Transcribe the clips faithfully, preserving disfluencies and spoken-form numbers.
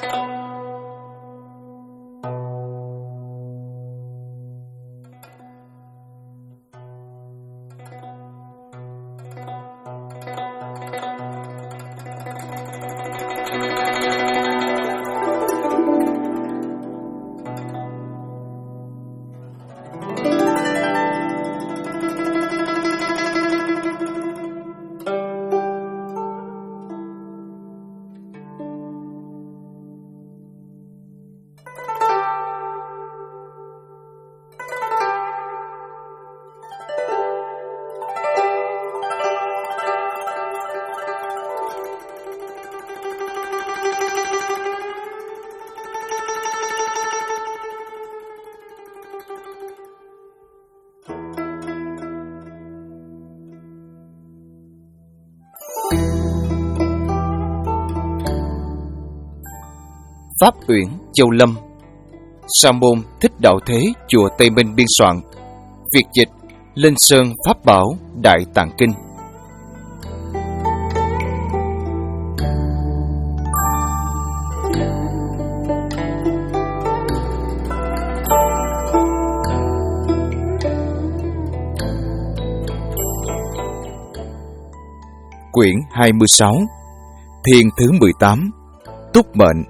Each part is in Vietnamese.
Pháp Uyển, Châu Lâm. Sa môn Thích Đạo Thế, chùa Tây Minh biên soạn. Việt dịch Linh Sơn Pháp Bảo Đại Tạng Kinh. Quyển hai mươi sáu. Thiên thứ mười tám. Túc mệnh.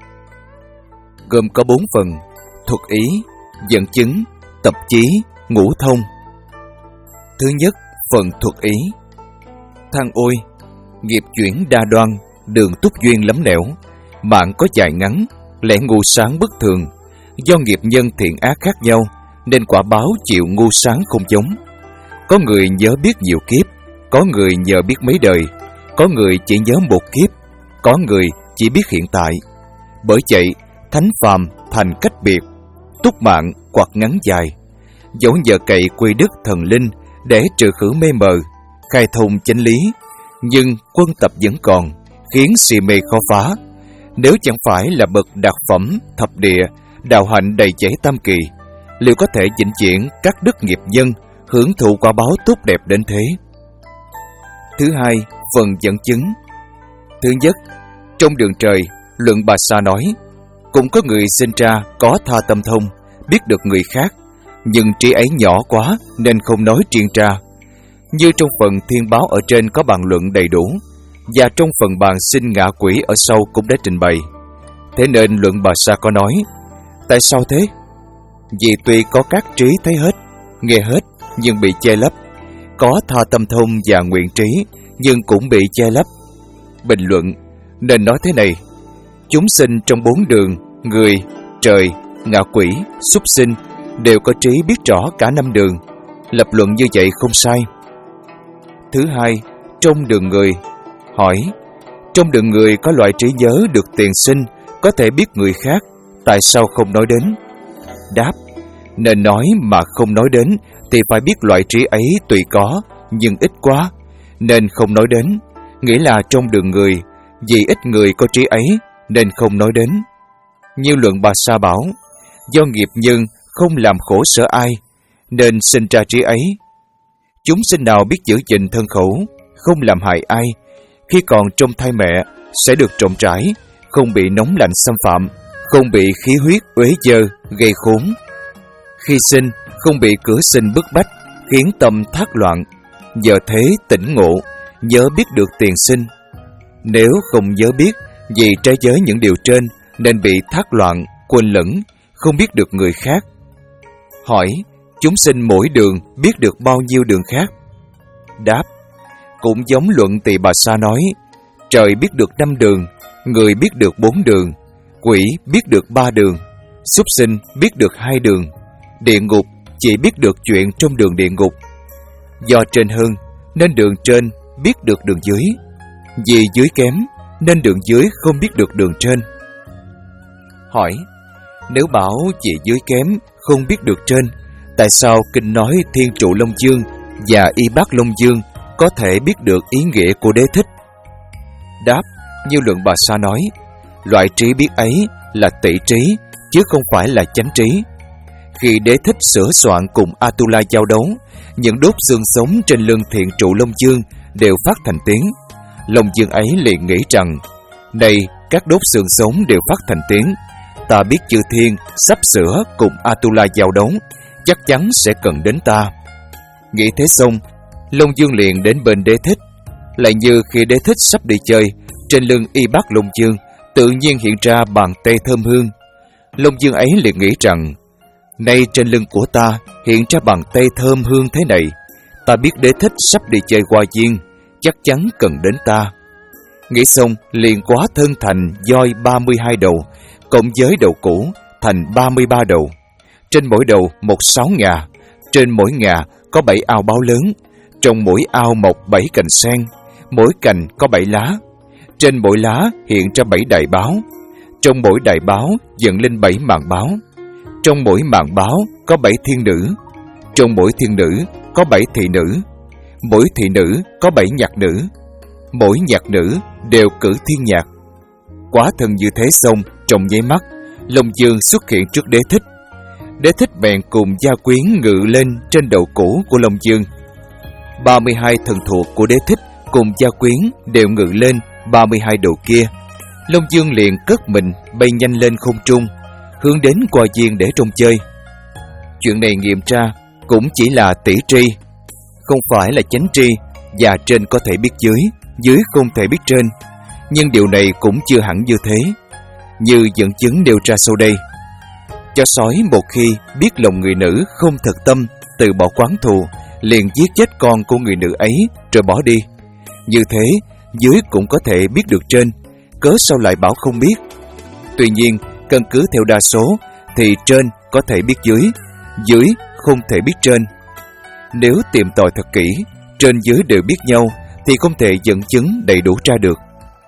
Gồm có bốn phần: thuật ý, dẫn chứng, tập chí, ngũ thông. Thứ nhất, phần thuật ý. Thang ôi, nghiệp chuyển đa đoan, đường túc duyên lắm nẻo, mạng có dài ngắn, lẽ ngu sáng bất thường. Do nghiệp nhân thiện ác khác nhau, nên quả báo chịu ngu sáng không giống. Có người nhớ biết nhiều kiếp, có người nhớ biết mấy đời, có người chỉ nhớ một kiếp, có người chỉ biết hiện tại. Bởi vậy, thánh phàm thành cách biệt, túc mạng hoặc ngắn dài. Dẫu nhờ cậy quy đức thần linh để trừ khử mê mờ, khai thông chánh lý, nhưng quân tập vẫn còn, khiến si mê khó phá. Nếu chẳng phải là bậc đạt phẩm thập địa, đạo hạnh đầy chảy tam kỳ, liệu có thể vĩnh viễn các đức nghiệp nhân, hưởng thụ quả báo tốt đẹp đến thế? Thứ hai, phần dẫn chứng. Thứ nhất, trong đường trời, Luận Bà Sa nói, cũng có người sinh ra có tha tâm thông, biết được người khác, nhưng trí ấy nhỏ quá nên không nói riêng ra. Như trong phần thiên báo ở trên có bàn luận đầy đủ, và trong phần bàn sinh ngạ quỷ ở sau cũng đã trình bày. Thế nên Luận Bà Sa có nói, tại sao thế? Vì tuy có các trí thấy hết, nghe hết, nhưng bị che lấp. Có tha tâm thông và nguyện trí, nhưng cũng bị che lấp. Bình luận nên nói thế này: chúng sinh trong bốn đường, người, trời, ngạ quỷ, súc sinh, đều có trí biết rõ cả năm đường. Lập luận như vậy không sai. Thứ hai, trong đường người. Hỏi, trong đường người có loại trí nhớ được tiền sinh, có thể biết người khác, tại sao không nói đến? Đáp, nên nói mà không nói đến, thì phải biết loại trí ấy tùy có, nhưng ít quá, nên không nói đến. Nghĩa là trong đường người, vì ít người có trí ấy, nên không nói đến. Như Luận Bà Sa bảo, do nghiệp nhân không làm khổ sở ai, nên sinh ra trí ấy. Chúng sinh nào biết giữ gìn thân khẩu, không làm hại ai, khi còn trong thai mẹ sẽ được rộng rãi, không bị nóng lạnh xâm phạm, không bị khí huyết uế dơ gây khốn. Khi sinh không bị cửa sinh bức bách, khiến tâm thác loạn. Giờ thế tỉnh ngộ, nhớ biết được tiền sinh. Nếu không nhớ biết, vì trái giới những điều trên, nên bị thác loạn, quên lẫn, không biết được người khác. Hỏi, chúng sinh mỗi đường biết được bao nhiêu đường khác? Đáp, cũng giống Luận Tỳ Bà Sa nói, trời biết được năm đường, người biết được bốn đường, quỷ biết được ba đường, súc sinh biết được hai đường, địa ngục chỉ biết được chuyện trong đường địa ngục. Do trên hơn, nên đường trên biết được đường dưới, vì dưới kém, nên đường dưới không biết được đường trên. Hỏi, nếu bảo chỉ dưới kém, không biết được trên, tại sao kinh nói Thiên Trụ Long Dương và Y Bát Long Dương có thể biết được ý nghĩa của Đế Thích? Đáp, như Luận Bà Sa nói, loại trí biết ấy là tỷ trí, chứ không phải là chánh trí. Khi Đế Thích sửa soạn cùng Atula giao đấu, những đốt xương sống trên lưng Thiện Trụ Long Dương đều phát thành tiếng. Long Dương ấy liền nghĩ rằng, này các đốt xương sống đều phát thành tiếng. Ta biết chư thiên sắp sửa cùng Atula giao đấu, chắc chắn sẽ cần đến ta. Nghĩ thế xong, Long Dương liền đến bên Đế Thích. Lại như khi Đế Thích sắp đi chơi, trên lưng y bác Long Dương tự nhiên hiện ra bàn tay thơm hương. Long Dương ấy liền nghĩ rằng, nay trên lưng của ta hiện ra bàn tay thơm hương thế này, ta biết Đế Thích sắp đi chơi Hoa Viên, chắc chắn cần đến ta. Nghĩ xong liền quá thân thành voi ba mươi hai đầu, cộng với đầu cũ thành ba mươi ba đầu. Trên mỗi đầu một sáu ngà, trên mỗi ngà có bảy ao báo lớn, trong mỗi ao mọc bảy cành sen, mỗi cành có bảy lá. Trên mỗi lá hiện ra bảy đại báo, trong mỗi đại báo dựng lên bảy màn báo. Trong mỗi màn báo có bảy thiên nữ, trong mỗi thiên nữ có bảy thị nữ, mỗi thị nữ có bảy nhạc nữ, mỗi nhạc nữ đều cử thiên nhạc. Quá thân như thế xong, trong nháy mắt, Long Dương xuất hiện trước Đế Thích. Đế Thích bèn cùng gia quyến ngự lên trên đầu cũ của Long Dương. ba mươi hai thần thuộc của Đế Thích cùng gia quyến đều ngự lên ba mươi hai đầu kia. Long Dương liền cất mình bay nhanh lên không trung, hướng đến Hoa Viên để trông chơi. Chuyện này nghiệm ra cũng chỉ là tỷ tri, không phải là chánh tri, và trên có thể biết dưới, dưới không thể biết trên. Nhưng điều này cũng chưa hẳn như thế, như dẫn chứng nêu ra sau đây. Chó sói một khi biết lòng người nữ không thật tâm, từ bỏ quán thù, liền giết chết con của người nữ ấy rồi bỏ đi. Như thế, dưới cũng có thể biết được trên, cớ sao lại bảo không biết? Tuy nhiên, căn cứ theo đa số, thì trên có thể biết dưới, dưới không thể biết trên. Nếu tìm tòi thật kỹ, trên dưới đều biết nhau, thì không thể dẫn chứng đầy đủ ra được.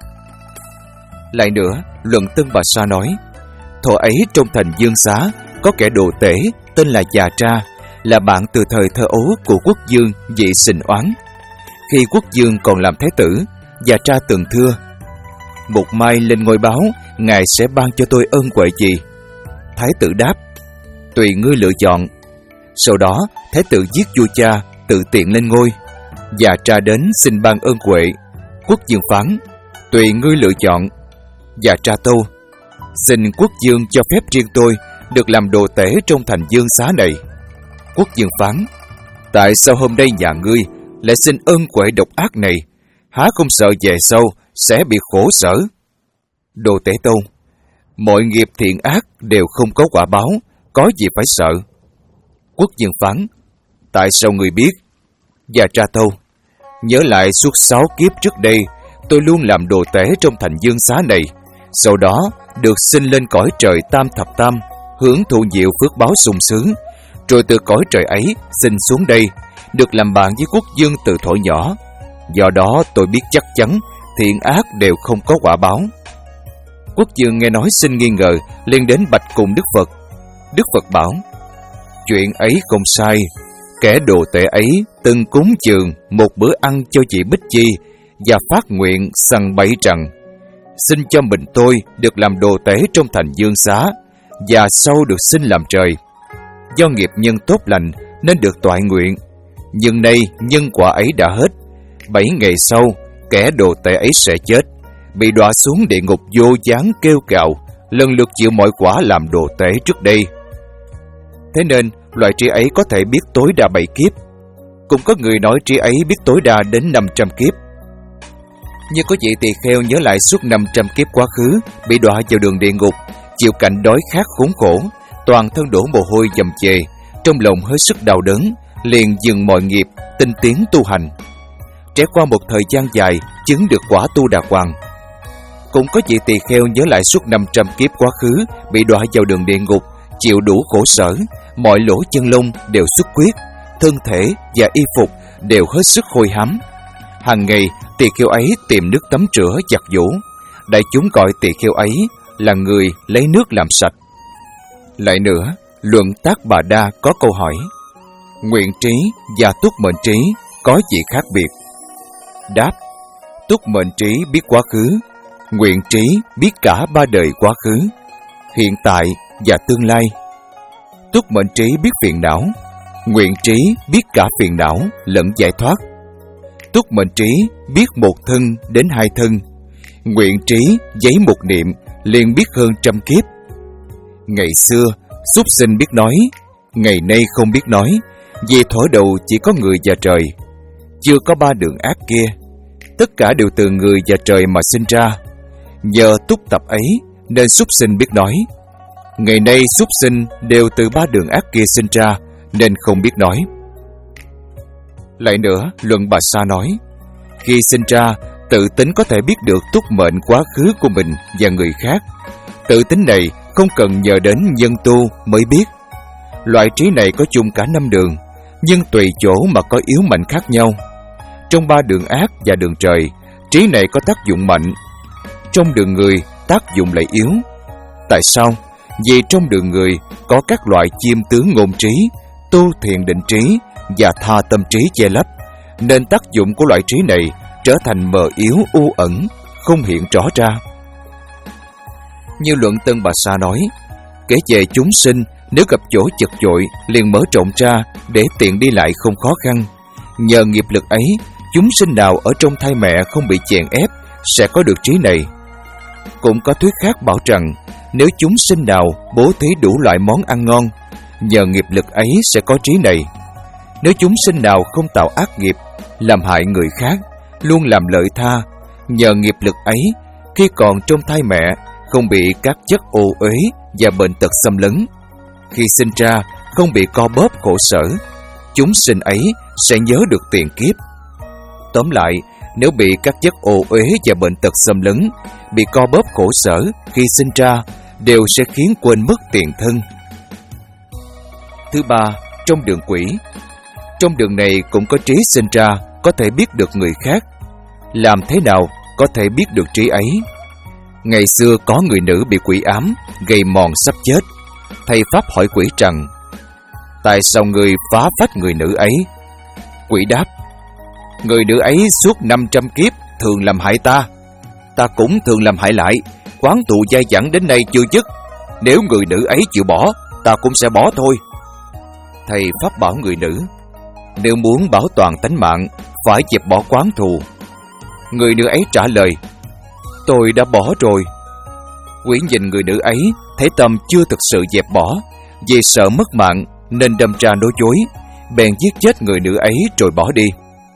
Lại nữa, Luận Tân Bà Sa nói, thuở ấy trong thành Dương Xá có kẻ đồ tể tên là Già Tra, là bạn từ thời thơ ấu của Quốc Dương Dị Sình Oán. Khi Quốc Dương còn làm thái tử, Già Tra từng thưa, một mai lên ngôi báo, ngài sẽ ban cho tôi ơn huệ gì? Thái tử đáp, tùy ngươi lựa chọn. Sau đó thái tử giết vua cha, tự tiện lên ngôi. Già Tra đến xin ban ơn huệ. Quốc Dương phán, tùy ngươi lựa chọn. Già Tra tâu, xin Quốc Dương cho phép riêng tôi được làm đồ tể trong thành Dương Xá này. Quốc Dương phán, tại sao hôm nay nhà ngươi lại xin ơn huệ độc ác này? Há không sợ về sau sẽ bị khổ sở? Đồ tể tâu, mọi nghiệp thiện ác đều không có quả báo, có gì phải sợ? Quốc Dương phán, tại sao ngươi biết? Già Tra tâu, nhớ lại suốt sáu kiếp trước đây, tôi luôn làm đồ tể trong thành Dương Xá này, sau đó được sinh lên cõi trời Tam Thập Tam, hưởng thụ diệu phước báo sung sướng, rồi từ cõi trời ấy sinh xuống đây, được làm bạn với Quốc Dương từ thuở nhỏ. Do đó tôi biết chắc chắn thiện ác đều không có quả báo. Quốc Dương nghe nói xin nghi ngờ, liền đến bạch cùng Đức Phật. Đức Phật bảo, chuyện ấy không sai. Kẻ đồ tể ấy từng cúng dường một bữa ăn cho chị Bích Chi và phát nguyện sằng bậy rằng, xin cho mình tôi được làm đồ tể trong thành Dương Xá, và sau được sinh làm trời. Do nghiệp nhân tốt lành nên được toại nguyện, nhưng nay nhân quả ấy đã hết. Bảy ngày sau, kẻ đồ tể ấy sẽ chết, bị đọa xuống địa ngục vô gián kêu cào, lần lượt chịu mọi quả làm đồ tể trước đây. Thế nên loại trí ấy có thể biết tối đa bảy kiếp, cũng có người nói trí ấy biết tối đa đến năm trăm kiếp. Như có vị tỳ kheo nhớ lại suốt năm trăm kiếp quá khứ, bị đọa vào đường địa ngục, chịu cảnh đói khát khốn khổ, toàn thân đổ mồ hôi dầm chề, trong lòng hết sức đau đớn, liền dừng mọi nghiệp, tinh tiến tu hành. Trải qua một thời gian dài, chứng được quả tu đà hoàng. Cũng có vị tỳ kheo nhớ lại suốt năm trăm kiếp quá khứ, bị đọa vào đường địa ngục, chịu đủ khổ sở, mọi lỗ chân lông đều xuất huyết, thân thể và y phục đều hết sức hôi hám. Hàng ngày, tỳ kheo ấy tìm nước tắm rửa giặt giũ. Đại chúng gọi tỳ kheo ấy là người lấy nước làm sạch. Lại nữa, Luận Tác Bà Đa có câu hỏi, nguyện trí và túc mệnh trí có gì khác biệt? Đáp, túc mệnh trí biết quá khứ, nguyện trí biết cả ba đời quá khứ, hiện tại và tương lai. Túc mệnh trí biết phiền não, nguyện trí biết cả phiền não lẫn giải thoát. Túc mệnh trí biết một thân đến hai thân, nguyện trí giấy một niệm, liền biết hơn trăm kiếp. Ngày xưa, súc sinh biết nói, ngày nay không biết nói, vì thuở đầu chỉ có người và trời, chưa có ba đường ác kia. Tất cả đều từ người và trời mà sinh ra. Nhờ túc tập ấy nên súc sinh biết nói. Ngày nay súc sinh đều từ ba đường ác kia sinh ra nên không biết nói. Lại nữa, Luận Bà Sa nói, khi sinh ra, tự tính có thể biết được túc mệnh quá khứ của mình và người khác. Tự tính này không cần nhờ đến nhân tu mới biết. Loại trí này có chung cả năm đường, nhưng tùy chỗ mà có yếu mạnh khác nhau. Trong ba đường ác và đường trời, trí này có tác dụng mạnh. Trong đường người, tác dụng lại yếu. Tại sao? Vì trong đường người có các loại chiêm tướng ngôn trí, tu thiền định trí và tha tâm trí che lấp, nên tác dụng của loại trí này trở thành mờ yếu u ẩn, không hiện rõ ra. Như Luận Tân Bà Sa nói, kể về chúng sinh, nếu gặp chỗ chật chội liền mở rộng ra để tiện đi lại không khó khăn. Nhờ nghiệp lực ấy, chúng sinh nào ở trong thai mẹ không bị chèn ép sẽ có được trí này. Cũng có thuyết khác bảo rằng, nếu chúng sinh nào bố thí đủ loại món ăn ngon, nhờ nghiệp lực ấy sẽ có trí này. Nếu chúng sinh nào không tạo ác nghiệp, làm hại người khác, luôn làm lợi tha, nhờ nghiệp lực ấy, khi còn trong thai mẹ không bị các chất ô uế và bệnh tật xâm lấn, khi sinh ra không bị co bóp khổ sở, chúng sinh ấy sẽ nhớ được tiền kiếp. Tóm lại, nếu bị các chất ô uế và bệnh tật xâm lấn, bị co bóp khổ sở khi sinh ra, đều sẽ khiến quên mất tiền thân. Thứ ba, trong đường quỷ. Trong đường này cũng có trí sinh ra, có thể biết được người khác. Làm thế nào có thể biết được trí ấy? Ngày xưa có người nữ bị quỷ ám, gầy mòn sắp chết. Thầy Pháp hỏi quỷ rằng, tại sao người phá phách người nữ ấy? Quỷ đáp, người nữ ấy suốt năm trăm kiếp thường làm hại ta. Ta cũng thường làm hại lại, quán thù dai dẳng đến nay chưa dứt. Nếu người nữ ấy chịu bỏ, ta cũng sẽ bỏ thôi. Thầy Pháp bảo người nữ, nếu muốn bảo toàn tánh mạng, phải dẹp bỏ quán thù. Người nữ ấy trả lời, tôi đã bỏ rồi. Quỷ nhìn người nữ ấy, thấy tâm chưa thực sự dẹp bỏ, vì sợ mất mạng nên đâm ra nói dối, bèn giết chết người nữ ấy rồi bỏ đi.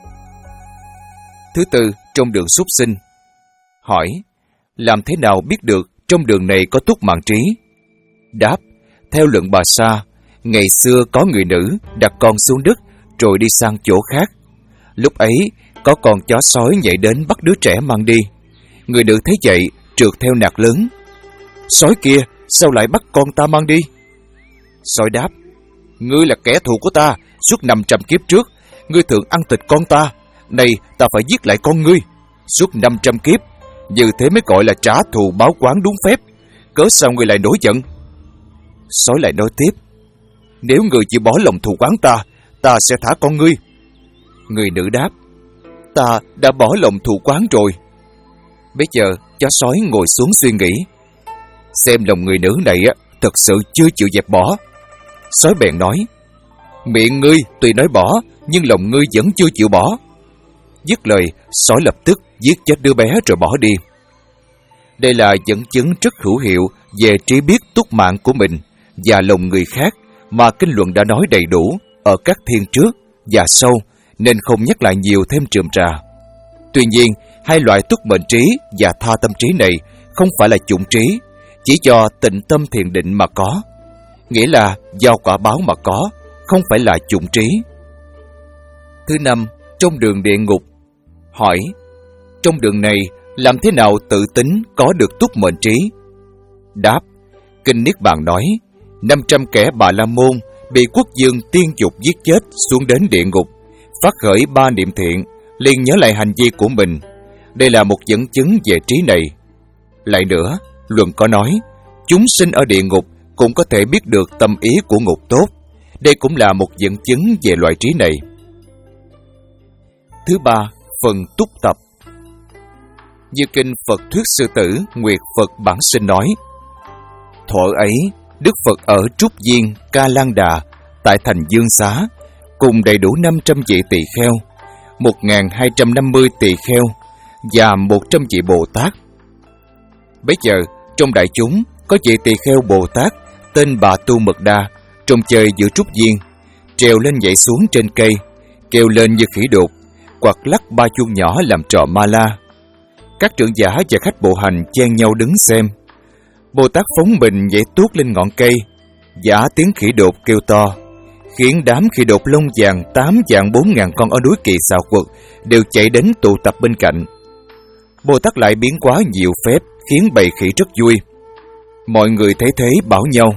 Thứ tư, trong đường súc sinh. Hỏi, làm thế nào biết được trong đường này có túc mạng trí? Đáp, theo Luận Bà Sa, ngày xưa có người nữ đặt con xuống đất rồi đi sang chỗ khác. Lúc ấy, có con chó sói nhảy đến bắt đứa trẻ mang đi. Người nữ thấy vậy, trượt theo nạt lớn, sói kia, sao lại bắt con ta mang đi? Sói đáp, ngươi là kẻ thù của ta, suốt năm trăm kiếp trước, ngươi thường ăn thịt con ta, nay ta phải giết lại con ngươi. Suốt năm trăm kiếp, như thế mới gọi là trả thù báo oán đúng phép. Cớ sao ngươi lại nổi giận? Sói lại nói tiếp, nếu ngươi chịu bỏ lòng thù oán ta, ta sẽ thả con ngươi. Người nữ đáp, ta đã bỏ lòng thù oán rồi. Bây giờ chó sói ngồi xuống suy nghĩ, xem lòng người nữ này á thật sự chưa chịu dẹp bỏ. Sói bèn nói, miệng ngươi tuy nói bỏ, nhưng lòng ngươi vẫn chưa chịu bỏ. Dứt lời, sói lập tức giết chết đứa bé rồi bỏ đi. Đây là dẫn chứng rất hữu hiệu về trí biết túc mạng của mình và lòng người khác mà kinh luận đã nói đầy đủ ở các thiên trước và sau, nên không nhắc lại nhiều thêm rườm rà. Tuy nhiên, hai loại túc mệnh trí và tha tâm trí này không phải là chủng trí, chỉ do tịnh tâm thiền định mà có, nghĩa là do quả báo mà có, không phải là chủng trí. Thứ năm, trong đường địa ngục. Hỏi, trong đường này làm thế nào tự tính có được túc mệnh trí? Đáp, Kinh Niết Bàn nói, năm trăm kẻ Bà La Môn bị quốc dương tiên dục giết chết xuống đến địa ngục, phát khởi ba niệm thiện, liền nhớ lại hành vi của mình. Đây là một dẫn chứng về trí này. Lại nữa, luận có nói, chúng sinh ở địa ngục cũng có thể biết được tâm ý của ngục tốt. Đây cũng là một dẫn chứng về loại trí này. Thứ ba, phần túc tập. Như kinh Phật Thuyết Sư Tử Nguyệt Phật Bản Sinh nói, thuở ấy, Đức Phật ở Trúc Viên, Ca Lan Đà, tại thành Dương Xá, cùng đầy đủ năm trăm vị tỳ kheo, một nghìn hai trăm năm mươi tỳ kheo và một trăm vị Bồ Tát, Bấy giờ, trong đại chúng, có vị tỳ kheo Bồ Tát tên Bà Tu Mật Đa, trông chơi giữa trúc viên, trèo lên nhảy xuống trên cây, kêu lên như khỉ đột, quạt lắc ba chuông nhỏ làm trò ma la. Các trưởng giả và khách bộ hành chen nhau đứng xem. Bồ Tát phóng mình nhảy tuốt lên ngọn cây, giả tiếng khỉ đột kêu to, khiến đám khỉ đột lông vàng tám vạn bốn ngàn con ở núi Kỳ Xào Quật đều chạy đến tụ tập bên cạnh. Bồ Tát lại biến hóa nhiều phép, khiến bầy khỉ rất vui. Mọi người thấy thế bảo nhau,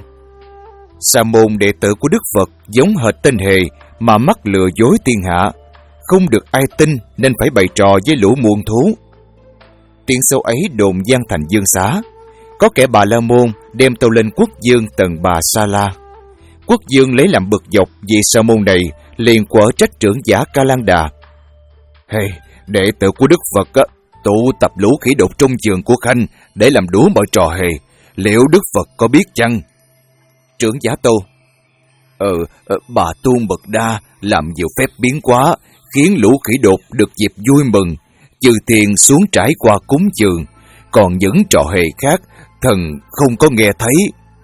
Sa môn đệ tử của Đức Phật giống hệt tên hề mà mắc lừa dối thiên hạ, không được ai tin nên phải bày trò với lũ muôn thú. Tiếng xấu ấy đồn vang thành dương xá. Có kẻ Bà La Môn đem tâu lên quốc vương Tần Bà Sa La. Quốc vương lấy làm bực dọc vì sa môn này, liền quở trách trưởng giả Ca Lan Đà. Hey, đệ tử của Đức Phật á, tụ tập lũ khỉ đột trong giường của Khanh để làm đùa mọi trò hề, liệu Đức Phật có biết chăng? Trưởng giả Tô: Ờ, bà Tu Mật Đa làm nhiều phép biến hóa, khiến lũ khỉ đột được dịp vui mừng, chư thiên xuống trải qua cúng dường, còn những trò hề khác thần không có nghe thấy.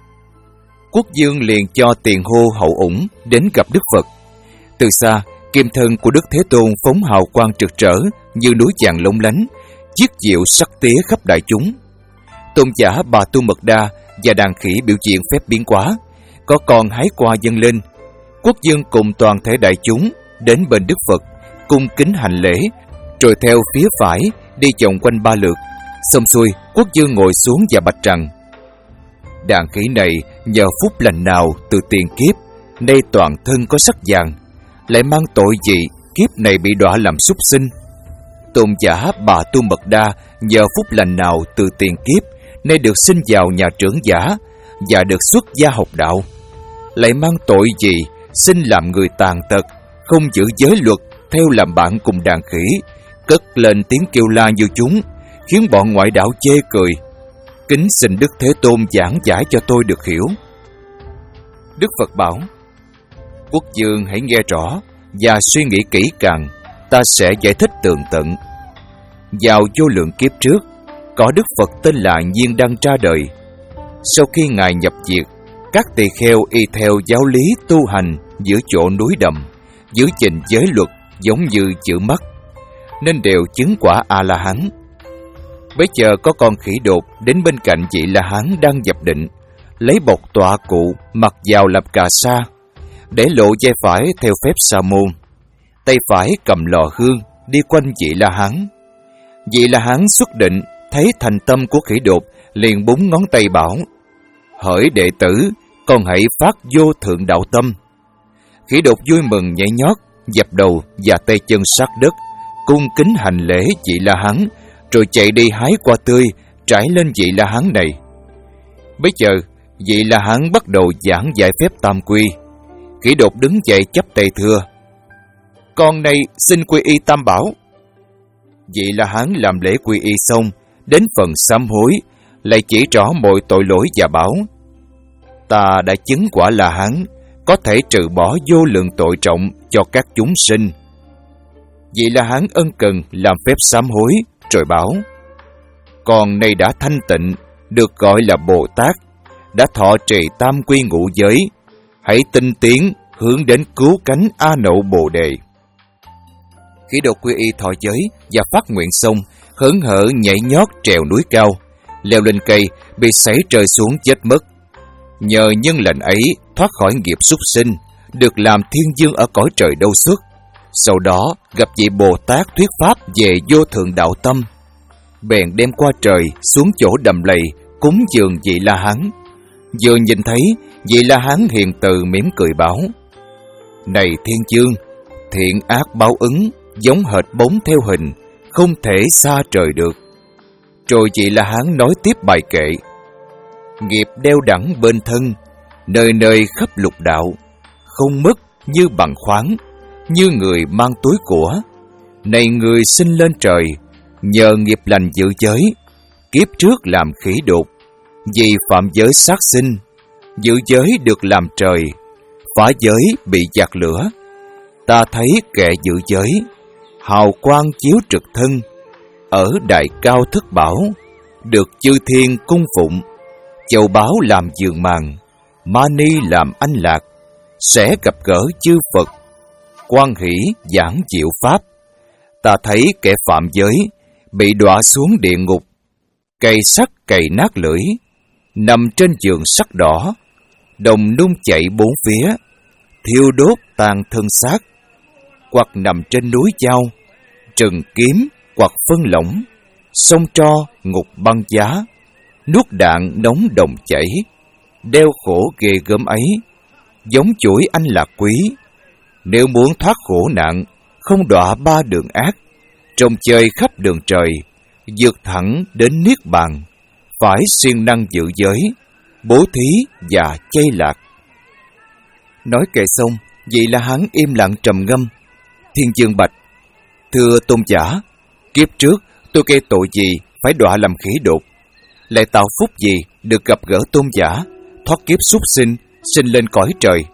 Quốc vương liền cho tiền hô hậu ủng đến gặp Đức Phật. Từ xa, kim thân của Đức Thế Tôn phóng hào quang trực trở như núi vàng lóng lánh, chiết diệu sắc tía khắp đại chúng. Tôn giả Bà Tu Mật Đa và đàn khỉ biểu diễn phép biến hóa, có con hái qua dâng lên. Quốc vương cùng toàn thể đại chúng đến bên Đức Phật, cung kính hành lễ, rồi theo phía phải đi vòng quanh ba lượt. Xong xuôi, quốc vương ngồi xuống và bạch rằng: Đàn khỉ này nhờ phúc lành nào từ tiền kiếp, nay toàn thân có sắc vàng, lại mang tội gì kiếp này bị đọa làm súc sinh. Tôn giả Bà Tu Mật Đa nhờ phúc lành nào từ tiền kiếp, nay được sinh vào nhà trưởng giả và được xuất gia học đạo, lại mang tội gì sinh làm người tàn tật, không giữ giới luật, theo làm bạn cùng đàn khỉ, cất lên tiếng kêu la như chúng, khiến bọn ngoại đạo chê cười. Kính xin Đức Thế Tôn giảng giải cho tôi được hiểu. Đức Phật bảo: Quốc vương hãy nghe rõ và suy nghĩ kỹ càng, ta sẽ giải thích tường tận. Vào vô lượng kiếp trước, có Đức Phật tên là Nhiên Đăng ra đời. Sau khi Ngài nhập diệt, các tỳ kheo y theo giáo lý tu hành giữa chỗ núi đầm, giữ gìn giới luật giống như chữ mắt, nên đều chứng quả A-la-hán. Bấy giờ có con khỉ đột đến bên cạnh vị La-hán đang nhập định, lấy bọc tọa cụ mặc vào làm cà sa, để lộ vai phải theo phép sa môn, tay phải cầm lò hương đi quanh vị La-hán. Vị La-hán xuất định thấy thành tâm của khỉ đột, liền búng ngón tay bảo: Hỡi đệ tử, con hãy phát vô thượng đạo tâm. Khỉ đột vui mừng nhảy nhót, dập đầu và tay chân sát đất, cung kính hành lễ vị La-hán, rồi chạy đi hái qua tươi trải lên vị La-hán này. Bấy giờ vị La-hán bắt đầu giảng giải phép tam quy. Khỉ đột đứng dậy chắp tay thưa: Con nay xin quy y tam bảo. Vị La-hán làm lễ quy y xong, đến phần sám hối, lại chỉ rõ mọi tội lỗi và bảo: Ta đã chứng quả La-hán, có thể trừ bỏ vô lượng tội trọng cho các chúng sinh. Vị La-hán ân cần làm phép sám hối, rồi bảo: Con nay đã thanh tịnh, được gọi là Bồ Tát, đã thọ trì tam quy ngũ giới, hãy tinh tiến hướng đến cứu cánh A Nậu Bồ Đề. Khi đột quy y thọ giới và phát nguyện xong, hớn hở nhảy nhót trèo núi cao, leo lên cây, bị sảy trời xuống chết mất. Nhờ nhân lệnh ấy thoát khỏi nghiệp súc sinh, được làm thiên dương ở cõi trời đâu xuất. Sau đó gặp vị Bồ Tát thuyết pháp về vô thượng đạo tâm, bèn đem qua trời xuống chỗ đầm lầy cúng dường vị La-hán. Vừa nhìn thấy, vị La-hán hiền từ mỉm cười bảo: Này thiên dương, thiện ác báo ứng giống hệt bóng theo hình, không thể xa trời được. Rồi vị La-hán nói tiếp bài kệ: Nghiệp đeo đẳng bên thân, nơi nơi khắp lục đạo, không mất như bằng khoáng, như người mang túi của. Này người sinh lên trời, nhờ nghiệp lành giữ giới, kiếp trước làm khỉ đột, vì phạm giới sát sinh, giữ giới được làm trời, phá giới bị giặc lửa. Ta thấy kẻ giữ giới, hào quang chiếu trực thân, ở đại cao thất bảo, được chư thiên cung phụng, châu báu làm giường màn, mani làm anh lạc, sẽ gặp gỡ chư Phật, quan hỷ giảng diệu pháp. Ta thấy kẻ phạm giới bị đọa xuống địa ngục, cây sắt cày nát lưỡi, nằm trên giường sắt đỏ, đồng nung chạy bốn phía, thiêu đốt tàn thân xác, hoặc nằm trên núi dao, trừng kiếm hoặc phân lỏng, sông tro ngục băng giá, nuốt đạn nóng đồng chảy, đeo khổ ghê gớm ấy, giống chuỗi anh lạc quý. Nếu muốn thoát khổ nạn, không đọa ba đường ác, trông chơi khắp đường trời, vượt thẳng đến niết bàn, phải siêng năng giữ giới, bố thí và chay lạc. Nói kệ xong, vị La Hán im lặng trầm ngâm. Thiên Dương bạch: Thưa tôn giả, kiếp trước tôi gây tội gì phải đọa làm khỉ đột, lại tạo phúc gì được gặp gỡ tôn giả, thoát kiếp súc sinh, sinh lên cõi trời?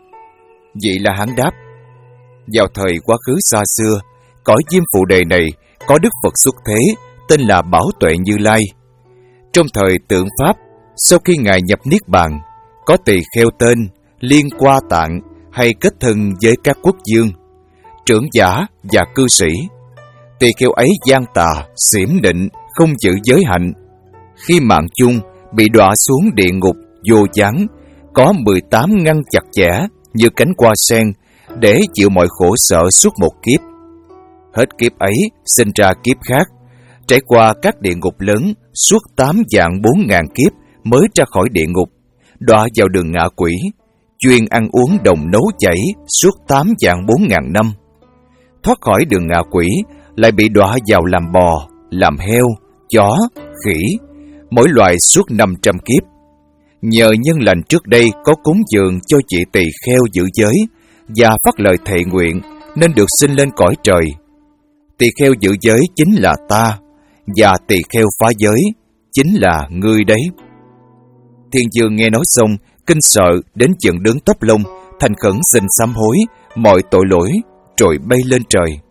Vị La Hán đáp: Vào thời quá khứ xa xưa, cõi Diêm Phù Đề này có Đức Phật xuất thế, tên là Bảo Tuệ Như Lai. Trong thời Tượng Pháp, sau khi Ngài nhập Niết Bàn, có tỳ kheo tên Liên Qua Tạng hay kết thân với các quốc vương, trưởng giả và cư sĩ. Tỳ kheo ấy gian tà, xiểm nịnh, không giữ giới hạnh. Khi mạng chung bị đọa xuống địa ngục vô gián, có mười tám ngăn chặt chẽ như cánh hoa sen để chịu mọi khổ sở suốt một kiếp. Hết kiếp ấy sinh ra kiếp khác, trải qua các địa ngục lớn suốt tám vạn bốn ngàn kiếp mới ra khỏi địa ngục, đọa vào đường ngạ quỷ, chuyên ăn uống đồng nấu chảy suốt tám vạn bốn ngàn năm. Thoát khỏi đường ngạ quỷ lại bị đọa vào làm bò, làm heo, chó, khỉ, mỗi loài suốt năm trăm kiếp. Nhờ nhân lành trước đây có cúng dường cho chị tỳ kheo giữ giới và phát lời thệ nguyện nên được sinh lên cõi trời. Tỳ kheo giữ giới chính là ta, và tỳ kheo phá giới chính là ngươi đấy. Thiên Dương nghe nói xong, kinh sợ đến dựng đứng tóc lông, thành khẩn xin sám hối mọi tội lỗi, rồi bay lên trời.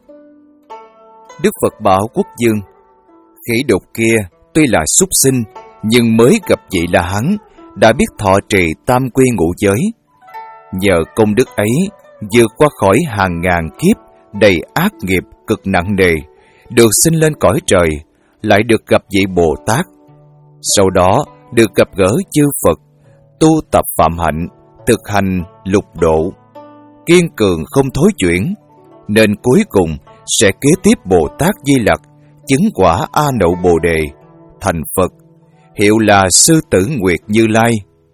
Đức Phật bảo Quốc Dương: Khỉ đột kia tuy là súc sinh, nhưng mới gặp vị La Hán, đã biết thọ trì tam quy ngũ giới. Nhờ công đức ấy, vượt qua khỏi hàng ngàn kiếp đầy ác nghiệp cực nặng nề, được sinh lên cõi trời, lại được gặp vị Bồ Tát. Sau đó được gặp gỡ chư Phật, tu tập phạm hạnh, thực hành lục độ, kiên cường không thối chuyển, nên cuối cùng sẽ kế tiếp Bồ Tát Di Lặc, chứng quả A Nậu Bồ Đề, thành Phật, hiệu là Sư Tử Nguyệt Như Lai.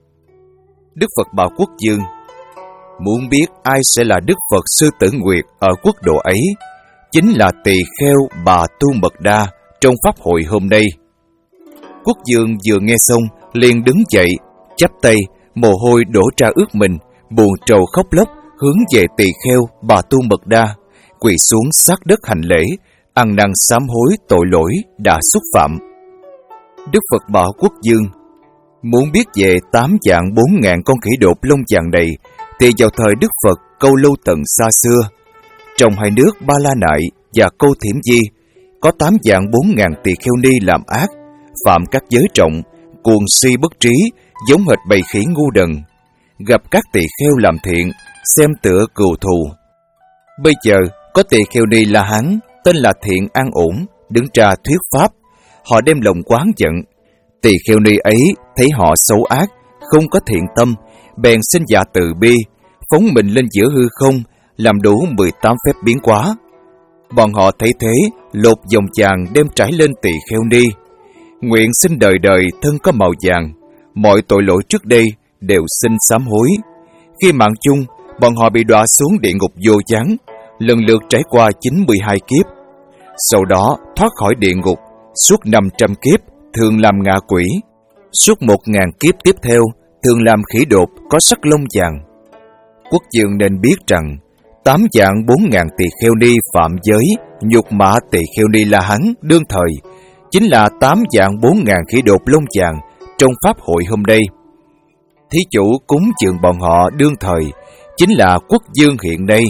Đức Phật bảo Quốc Dương: Muốn biết ai sẽ là Đức Phật Sư Tử Nguyệt ở quốc độ ấy, chính là tỳ kheo Bà Tu Mật Đa trong pháp hội hôm nay. Quốc Dương vừa nghe xong liền đứng dậy, chắp tay, mồ hôi đổ ra ướt mình, buồn trầu khóc lóc hướng về tỳ kheo Bà Tu Mật Đa, quỳ xuống sát đất hành lễ, ăn năn sám hối tội lỗi đã xúc phạm. Đức Phật bảo Quốc Dương: Muốn biết về tám vạn bốn ngàn con khỉ đột lông vàng này, thì vào thời Đức Phật Câu Lâu Tần xa xưa, trong hai nước Ba La Nại và Câu Thiểm Di, có tám vạn bốn ngàn tỳ kheo ni làm ác, phạm các giới trọng, cuồng si bất trí, giống hệt bầy khỉ ngu đần. Gặp các tỳ kheo làm thiện, xem tựa cừu thù. Bây giờ có tỳ kheo ni La Hán tên là Thiện An Ổn đứng ra thuyết pháp. Họ đem lòng oán giận. Tỳ kheo ni ấy thấy họ xấu ác, không có thiện tâm, bèn sinh dạ từ bi, phóng mình lên giữa hư không, làm đủ mười tám phép biến hóa. Bọn họ thấy thế, lột vòng vàng đem trải lên tỳ kheo ni, nguyện xin đời đời thân có màu vàng, mọi tội lỗi trước đây đều xin sám hối. Khi mạng chung, bọn họ bị đọa xuống địa ngục vô gián, lần lượt trải qua chín mươi hai kiếp. Sau đó thoát khỏi địa ngục, suốt năm trăm kiếp thường làm ngạ quỷ, suốt một ngàn kiếp tiếp theo thường làm khỉ đột có sắc lông vàng. Quốc Dương nên biết rằng tám vạn bốn ngàn tỳ kheo ni phạm giới, nhục mạ tỳ kheo ni La Hán đương thời, chính là tám vạn bốn ngàn khỉ đột lông vàng trong pháp hội hôm nay. Thí chủ cúng dường bọn họ đương thời chính là Quốc Dương hiện nay.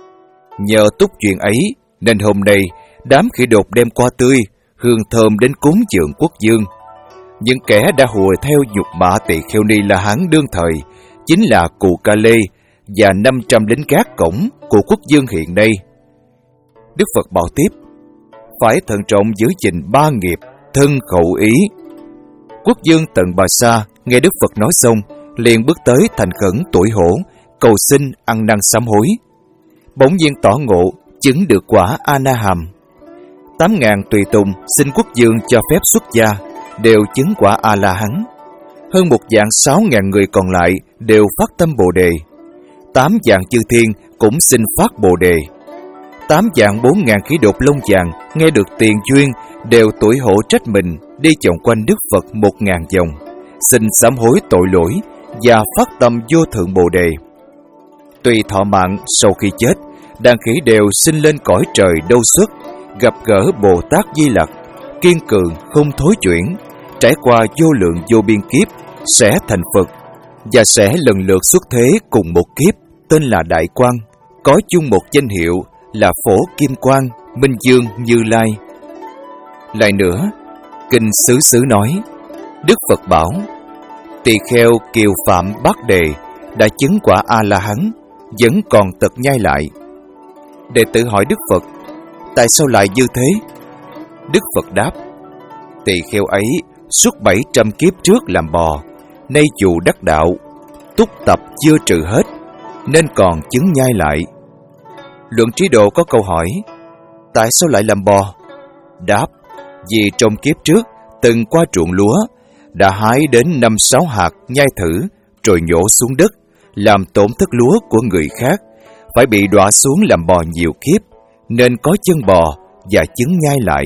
Nhờ túc chuyện ấy nên hôm nay đám khỉ đột đem qua tươi, hương thơm đến cúng dường Quốc Dương, Những kẻ đã hùa theo nhục mạ Tỳ Kheo Ni La Hán đương thời chính là Cù Ca Lê và năm trăm lính gác cổng của quốc dương hiện nay. Đức Phật bảo tiếp: phải thận trọng giữ gìn ba nghiệp thân khẩu ý. Quốc dương Tần Bà Sa nghe Đức Phật nói xong, liền bước tới thành khẩn tuổi hổ, cầu xin ăn năn sám hối. Bỗng nhiên tỏ ngộ, chứng được quả A Na Hàm. Tám ngàn tùy tùng xin quốc dương cho phép xuất gia, đều chứng quả A La Hán. Hơn một vạn sáu ngàn người còn lại đều phát tâm Bồ Đề. Tám vạn chư thiên cũng xin phát Bồ Đề. Tám vạn bốn ngàn khí đột lông vàng nghe được tiền duyên, đều tuổi hổ trách mình, đi vòng quanh Đức Phật một ngàn vòng, xin sám hối tội lỗi và phát tâm vô thượng Bồ Đề. Tùy thọ mạng sau khi chết, đàn khỉ đều sinh lên cõi trời Đâu Xuất, gặp gỡ Bồ Tát Di Lặc, kiên cường không thối chuyển, trải qua vô lượng vô biên kiếp sẽ thành Phật, và sẽ lần lượt xuất thế cùng một kiếp tên là Đại Quang, có chung một danh hiệu là Phổ Kim Quang, Minh Dương Như Lai. Lại nữa, Kinh Xứ Xứ nói, Đức Phật bảo: tỳ kheo Kiều Phạm Bát Đề đã chứng quả A La Hán, vẫn còn tật nhai lại. Đệ tử hỏi Đức Phật: tại sao lại như thế? Đức Phật đáp: tỳ kheo ấy suốt bảy trăm kiếp trước làm bò, nay dù đắc đạo, túc tập chưa trừ hết, nên còn chứng nhai lại. Luận Trí Độ có câu hỏi: tại sao lại làm bò? Đáp: vì trong kiếp trước từng qua ruộng lúa, đã hái đến năm sáu hạt nhai thử, rồi nhổ xuống đất, làm tổn thất lúa của người khác, phải bị đọa xuống làm bò nhiều kiếp, nên có chân bò và chứng nhai lại.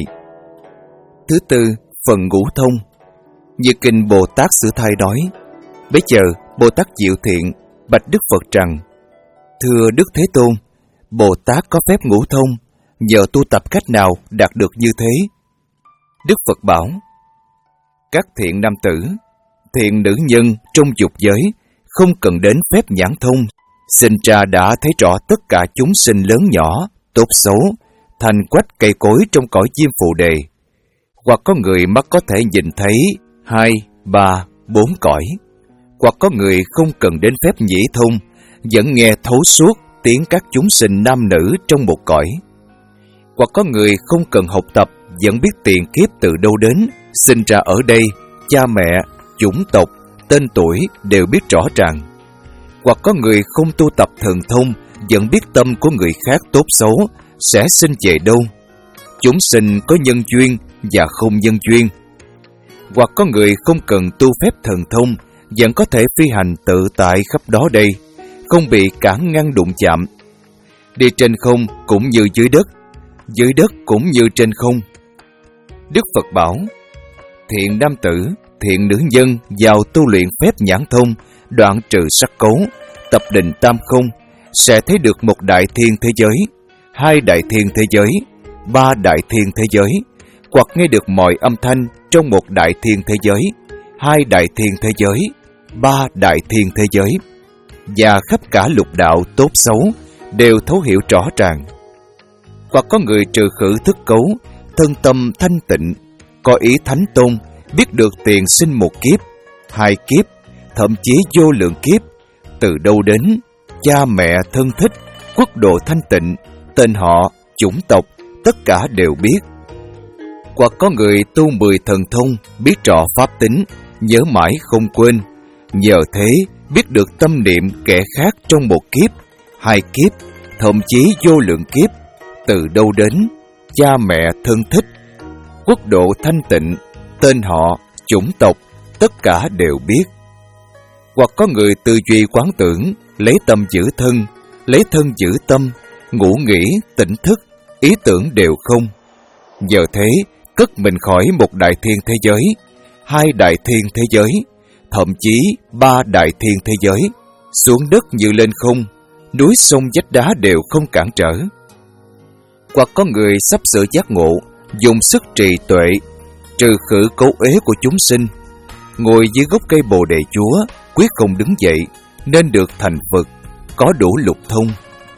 Thứ tư, phần ngũ thông. Như kinh Bồ Tát Sử Thai nói, bấy giờ Bồ Tát Diệu Thiện bạch Đức Phật rằng: thưa Đức Thế Tôn, Bồ Tát có phép ngũ thông, nhờ tu tập cách nào đạt được như thế? Đức Phật bảo: các thiện nam tử, thiện nữ nhân trong dục giới không cần đến phép nhãn thông, sinh ra đã thấy rõ tất cả chúng sinh lớn nhỏ, tốt xấu, thành quách cây cối trong cõi diêm phù đề. Hoặc có người mắt có thể nhìn thấy hai, ba, bốn cõi. Hoặc có người không cần đến phép nhĩ thông, vẫn nghe thấu suốt tiếng các chúng sinh nam nữ trong một cõi. Hoặc có người không cần học tập, vẫn biết tiền kiếp từ đâu đến, sinh ra ở đây, cha mẹ, chủng tộc, tên tuổi đều biết rõ ràng. Hoặc có người không tu tập thần thông, vẫn biết tâm của người khác tốt xấu, sẽ sinh về đâu. Chúng sinh có nhân duyên và không nhân duyên. Hoặc có người không cần tu phép thần thông, vẫn có thể phi hành tự tại khắp đó đây, không bị cản ngăn đụng chạm. Đi trên không cũng như dưới đất, dưới đất cũng như trên không. Đức Phật bảo: thiện nam tử, thiện nữ nhân vào tu luyện phép nhãn thông, đoạn trừ sắc cấu, tập định tam không, sẽ thấy được một đại thiên thế giới, hai đại thiên thế giới, ba đại thiên thế giới, hoặc nghe được mọi âm thanh trong một đại thiên thế giới, hai đại thiên thế giới, ba đại thiên thế giới, và khắp cả lục đạo tốt xấu đều thấu hiểu rõ ràng. Hoặc có người trừ khử thức cấu, thân tâm thanh tịnh, có ý thánh tôn, biết được tiền sinh một kiếp, hai kiếp, thậm chí vô lượng kiếp, từ đâu đến, cha mẹ thân thích, quốc độ thanh tịnh, tên họ, chủng tộc, tất cả đều biết. Hoặc có người tu mười thần thông, biết rõ pháp tính, nhớ mãi không quên, nhờ thế biết được tâm niệm kẻ khác trong một kiếp, hai kiếp, thậm chí vô lượng kiếp, từ đâu đến, cha mẹ thân thích, quốc độ thanh tịnh, tên họ, chủng tộc, tất cả đều biết. Hoặc có người tư duy quán tưởng, lấy tâm giữ thân, lấy thân giữ tâm, ngủ nghỉ, tỉnh thức, ý tưởng đều không. Nhờ thế, cất mình khỏi một đại thiên thế giới, hai đại thiên thế giới, thậm chí ba đại thiên thế giới, xuống đất như lên không, núi sông vách đá đều không cản trở. Hoặc có người sắp sửa giác ngộ, dùng sức trì tuệ, trừ khử cấu uế của chúng sinh, ngồi dưới gốc cây Bồ Đề Chúa, quyết không đứng dậy, nên được thành Phật, có đủ lục thông.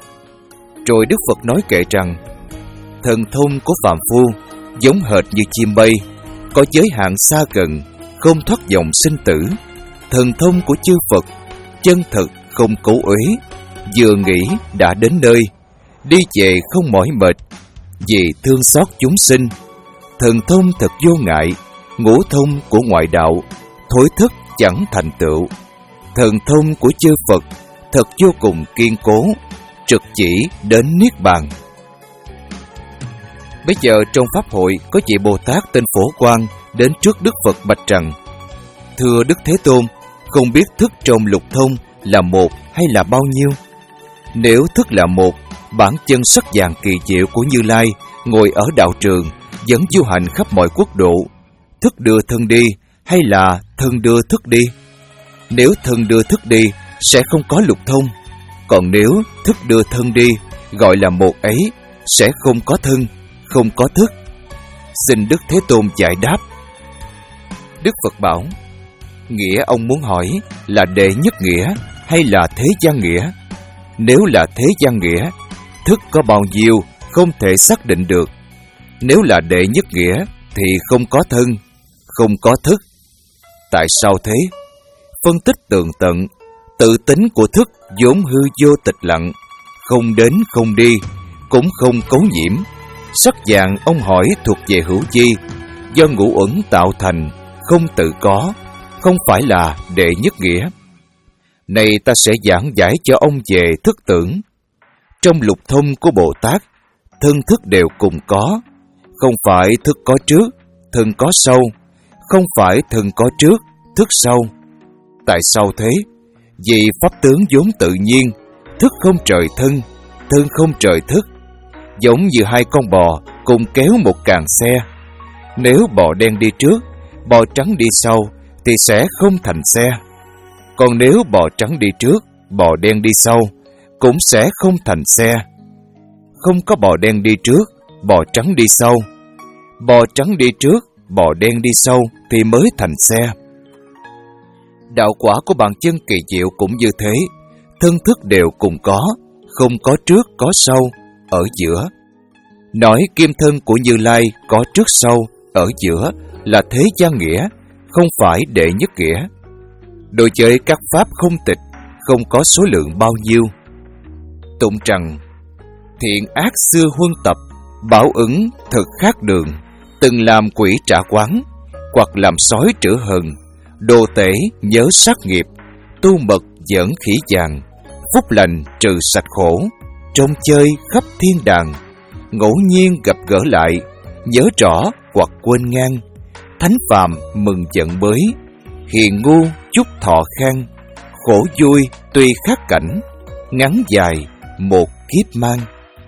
Rồi Đức Phật nói kệ rằng: thần thông của phàm phu giống hệt như chim bay, có giới hạn xa gần, không thoát vòng sinh tử. Thần thông của chư Phật chân thực không cấu uế, vừa nghĩ đã đến nơi, đi về không mỏi mệt, vì thương xót chúng sinh. Thần thông thật vô ngại, ngũ thông của ngoại đạo, thối thức chẳng thành tựu. Thần thông của chư Phật thật vô cùng kiên cố, trực chỉ đến Niết Bàn. Bây giờ trong Pháp hội có vị Bồ Tát tên Phổ Quang đến trước Đức Phật bạch rằng: Thưa Đức Thế Tôn, không biết thức trong lục thông là một hay là bao nhiêu? Nếu thức là một, bản chân sắc vàng kỳ diệu của Như Lai ngồi ở đạo trường, vẫn du hành khắp mọi quốc độ, thức đưa thân đi hay là thân đưa thức đi? Nếu thân đưa thức đi sẽ không có lục thông, còn nếu thức đưa thân đi gọi là một ấy, sẽ không có thân, không có thức. Xin Đức Thế Tôn giải đáp. Đức Phật bảo: Nghĩa ông muốn hỏi là đệ nhất nghĩa hay là thế gian nghĩa? Nếu là thế gian nghĩa, thức có bao nhiêu không thể xác định được. Nếu là đệ nhất nghĩa thì không có thân, không có thức. Tại sao thế? Phân tích tường tận, tự tính của thức vốn hư vô tịch lặng, không đến không đi, cũng không cấu nhiễm. Sắc vàng ông hỏi thuộc về hữu chi, do ngũ uẩn tạo thành, không tự có, không phải là đệ nhất nghĩa. Này ta sẽ giảng giải cho ông về thức tưởng. Trong lục thông của Bồ Tát, thân thức đều cùng có, không phải thức có trước, thân có sau, không phải thân có trước, thức sau. Tại sao thế? Vì pháp tướng vốn tự nhiên, thức không trời thân, thân không trời thức. Giống như hai con bò cùng kéo một càn xe. Nếu bò đen đi trước, bò trắng đi sau thì sẽ không thành xe. Còn nếu bò trắng đi trước, bò đen đi sau, cũng sẽ không thành xe. Không có bò đen đi trước, bò trắng đi sau. Bò trắng đi trước, bò đen đi sau thì mới thành xe. Đạo quả của bàn chân kỳ diệu cũng như thế, thân thức đều cùng có, không có trước có sau, ở giữa. Nói kim thân của Như Lai có trước sau, ở giữa là thế gian nghĩa, không phải đệ nhất nghĩa. Đối với các pháp không tịch, không có số lượng bao nhiêu. Tụng rằng: Thiện ác xưa huân tập, báo ứng thực khác đường. Từng làm quỷ trả quán, hoặc làm sói trữ hờn. Đồ tể nhớ sát nghiệp, tu mật dẫn khỉ vàng. Phúc lành trừ sạch khổ, trong chơi khắp thiên đàng. Ngẫu nhiên gặp gỡ lại, nhớ rõ hoặc quên ngang. Thánh phàm mừng giận bới, hiền ngu chúc thọ khang. Khổ vui tuy khác cảnh, ngắn dài một kiếp mang.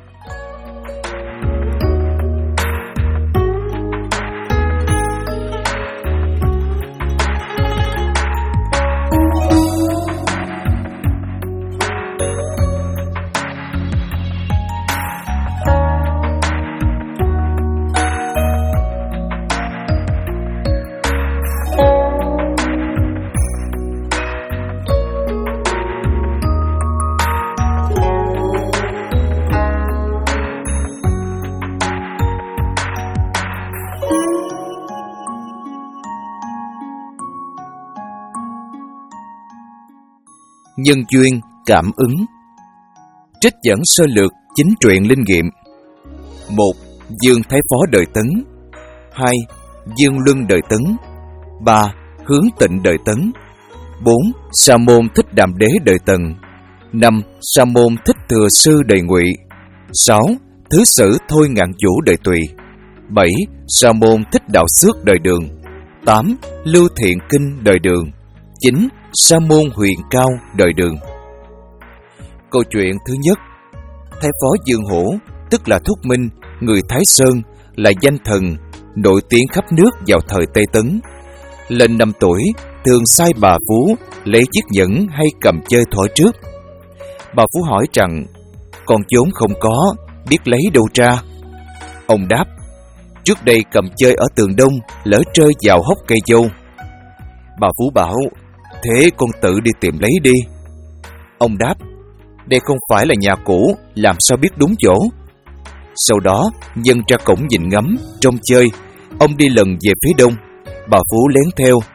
Nhân duyên cảm ứng. Trích dẫn sơ lược chính truyện linh nghiệm. Một. Dương Thái Phó đời Tấn. Hai. Dương Luân đời Tấn. Ba. Hướng Tịnh đời Tấn. Bốn. Sa môn Thích Đàm Đế đời Tần. Năm. Sa môn Thích Thừa Sư đời Ngụy. Sáu. Thứ Sử Thôi Ngạn Vũ đời Tùy. Bảy. Sa môn Thích Đạo Xước đời Đường. Tám. Lưu Thiện Kinh đời Đường. Chín. Sa môn Huyền Cao đời Đường. Câu chuyện thứ nhất. Thái Phó Dương Hổ, tức là Thúc Minh, người Thái Sơn, là danh thần nổi tiếng khắp nước vào thời Tây Tấn. Lên năm tuổi, thường sai bà Phú lấy chiếc nhẫn hay cầm chơi thổi trước. Bà Phú hỏi rằng: Con vốn không có, biết lấy đâu ra? Ông đáp: Trước đây cầm chơi ở tường đông, lỡ rơi vào hốc cây dâu. Bà Phú bảo: Thế con tự đi tìm lấy đi. Ông đáp: Đây không phải là nhà cũ, làm sao biết đúng chỗ? Sau đó nhân ra cổng nhìn ngắm, trông chơi. Ông đi lần về phía đông. Bà Phú lén theo,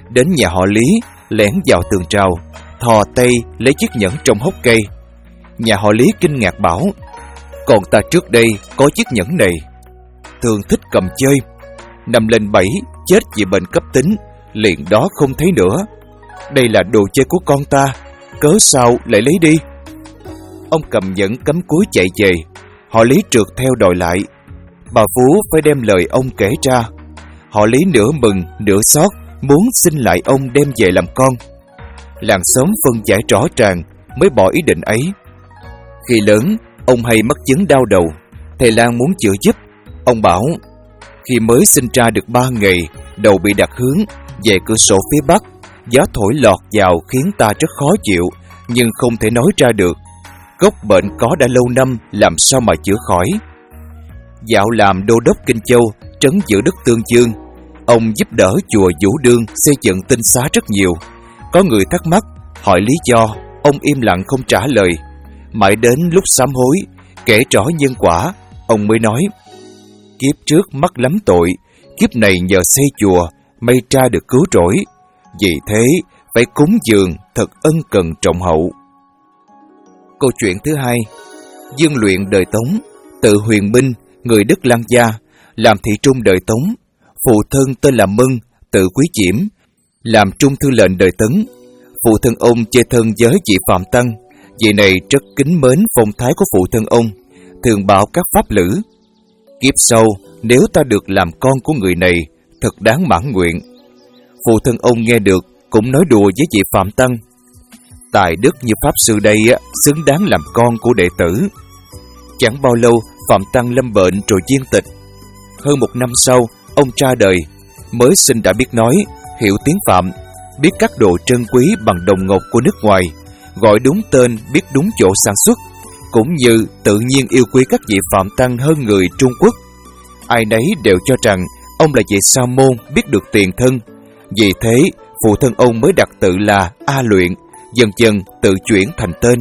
đến nhà họ Lý, lẻn vào tường trào, thò tay lấy chiếc nhẫn trong hốc cây. Nhà họ Lý kinh ngạc bảo: "Còn ta trước đây có chiếc nhẫn này, thường thích cầm chơi, nằm lên bẫy chết vì bệnh cấp tính, liền đó không thấy nữa. Đây là đồ chơi của con ta, cớ sao lại lấy đi?" Ông cầm nhẫn cắm cúi chạy về. Họ Lý trượt theo đòi lại. Bà Phú phải đem lời ông kể ra. Họ Lý nửa mừng nửa xót, muốn xin lại ông đem về làm con. Làng xóm phân giải rõ ràng mới bỏ ý định ấy. Khi lớn, ông hay mắc chứng đau đầu. Thầy lang muốn chữa giúp. Ông bảo khi mới sinh ra được ba ngày, đầu bị đặt hướng về cửa sổ phía bắc, gió thổi lọt vào khiến ta rất khó chịu, nhưng không thể nói ra được. Gốc bệnh có đã lâu năm, làm sao mà chữa khỏi. Dạo làm đô đốc Kinh Châu, trấn giữ đất Tương Dương, ông giúp đỡ chùa Vũ Đương xây dựng tinh xá rất nhiều. Có người thắc mắc, hỏi lý do, ông im lặng không trả lời. Mãi đến lúc sám hối, kể rõ nhân quả, ông mới nói: "Kiếp trước mắc lắm tội, kiếp này nhờ xây chùa, may ra được cứu rỗi. Vì thế, phải cúng dường thật ân cần trọng hậu." Câu chuyện thứ hai. Dương Luyện đời Tống, tự Huyền Minh, người đất Lăng Gia, làm thị trung đời Tống. Phụ thân tên là Mân, tự Quý Chiểm, làm trung thư lệnh đời Tấn. Phụ thân ông chơi thân với chị Phạm Tăng. Vị này rất kính mến phong thái của phụ thân ông, thường bảo các pháp lữ: "Kiếp sau, nếu ta được làm con của người này, thật đáng mãn nguyện." Phụ thân ông nghe được, cũng nói đùa với chị Phạm Tăng: "Tài đức như pháp sư đây á, xứng đáng làm con của đệ tử." Chẳng bao lâu, Phạm Tăng lâm bệnh rồi viên tịch. Hơn một năm sau, ông ra đời. Mới sinh đã biết nói, hiểu tiếng Phạm, biết các đồ trân quý bằng đồng ngọc của nước ngoài, gọi đúng tên, biết đúng chỗ sản xuất, cũng như tự nhiên yêu quý các vị Phạm Tăng hơn người Trung Quốc. Ai nấy đều cho rằng ông là vị sa môn biết được tiền thân. Vì thế, phụ thân ông mới đặt tự là A Luyện, dần dần tự chuyển thành tên.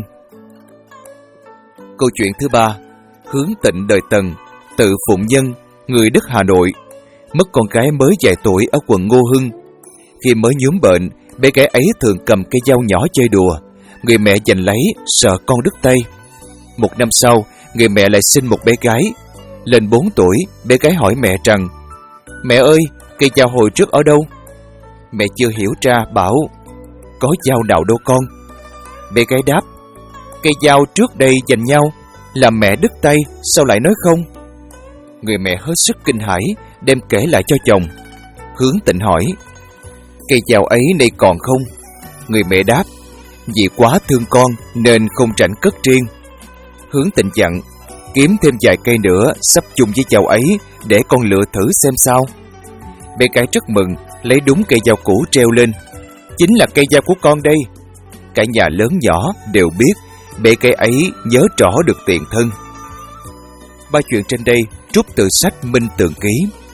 Câu chuyện thứ ba. Hướng Tịnh đời Tần, tự Phụng Nhân, người đất Hà Nội, mất con gái mới vài tuổi ở quận Ngô Hưng. Khi mới nhuốm bệnh, bé gái ấy thường cầm cây dao nhỏ chơi đùa. Người mẹ giành lấy, sợ con đứt tay. Một năm sau, người mẹ lại sinh một bé gái. Lên bốn tuổi, bé gái hỏi mẹ rằng: "Mẹ ơi, cây dao hồi trước ở đâu?" Mẹ chưa hiểu ra bảo: "Có dao nào đâu con." Bé gái đáp: "Cây dao trước đây giành nhau, làm mẹ đứt tay, sao lại nói không?" Người mẹ hết sức kinh hãi, đem kể lại cho chồng. Hướng Tịnh hỏi: "Cây dao ấy nay còn không?" Người mẹ đáp: "Vì quá thương con nên không rảnh cất riêng." Hướng Tịnh dặn: "Kiếm thêm vài cây nữa sắp chung với dao ấy, để con lựa thử xem sao." Bé gái rất mừng, lấy đúng cây dao cũ treo lên: "Chính là cây dao của con đây." Cả nhà lớn nhỏ đều biết bé gái ấy nhớ rõ được tiền thân. Ba chuyện trên đây trút từ sách Minh Tường Ký.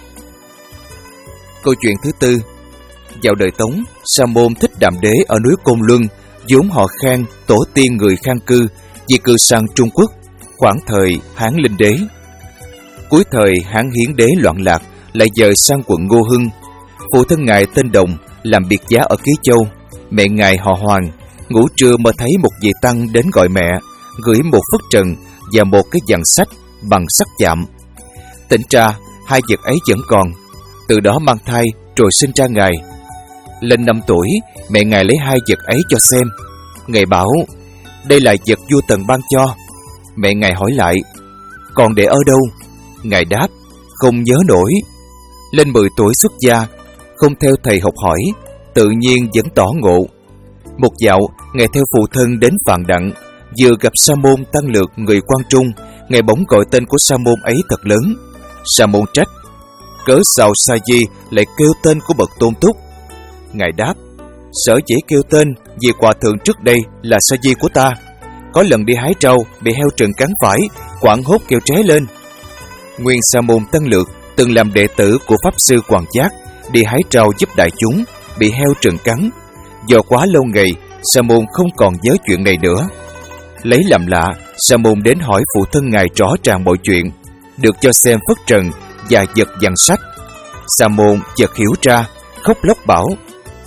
Câu chuyện thứ tư. Vào đời Tống, sa môn Thích Đạm Đế ở núi Côn Luân, vốn họ Khang, tổ tiên người Khang cư, di cư sang Trung Quốc, khoảng thời Hán Linh Đế. Cuối thời Hán Hiến Đế loạn lạc, lại dời sang quận Ngô Hưng. Phụ thân ngài tên Đồng, làm biệt giá ở Ký Châu. Mẹ ngài họ Hoàng. Ngủ trưa mơ thấy một vị tăng đến gọi mẹ, gửi một phất trần và một cái dàn sách bằng sắt chạm. Tỉnh ra, hai vật ấy vẫn còn. Từ đó mang thai rồi sinh ra ngài. Lên năm tuổi, mẹ ngài lấy hai vật ấy cho xem. Ngài bảo: "Đây là vật vua Tần ban cho." Mẹ ngài hỏi lại: "Còn để ở đâu?" Ngài đáp: "Không nhớ nổi." Lên mười tuổi xuất gia, không theo thầy học hỏi, tự nhiên vẫn tỏ ngộ. Một dạo, ngài theo phụ thân đến Phàn Đặng, vừa gặp sa môn Tăng Lược người Quan Trung. Ngài bỗng gọi tên của sa môn ấy thật lớn. Sa môn trách: "Cớ sao Sa Di lại kêu tên của bậc tôn túc?" Ngài đáp: "Sở dĩ kêu tên vì hòa thượng trước đây là Sa Di của ta. Có lần đi hái trâu bị heo rừng cắn phải, quảng hốt kêu tré lên." Nguyên sa môn Tăng Lược từng làm đệ tử của pháp sư Hoàng Giác, đi hái trâu giúp đại chúng, bị heo rừng cắn. Do quá lâu ngày, sa môn không còn nhớ chuyện này nữa. Lấy làm lạ, sa môn đến hỏi phụ thân ngài rõ ràng mọi chuyện, được cho xem phất trần và vật dàn sách. Sa môn chợt hiểu ra, khóc lóc bảo: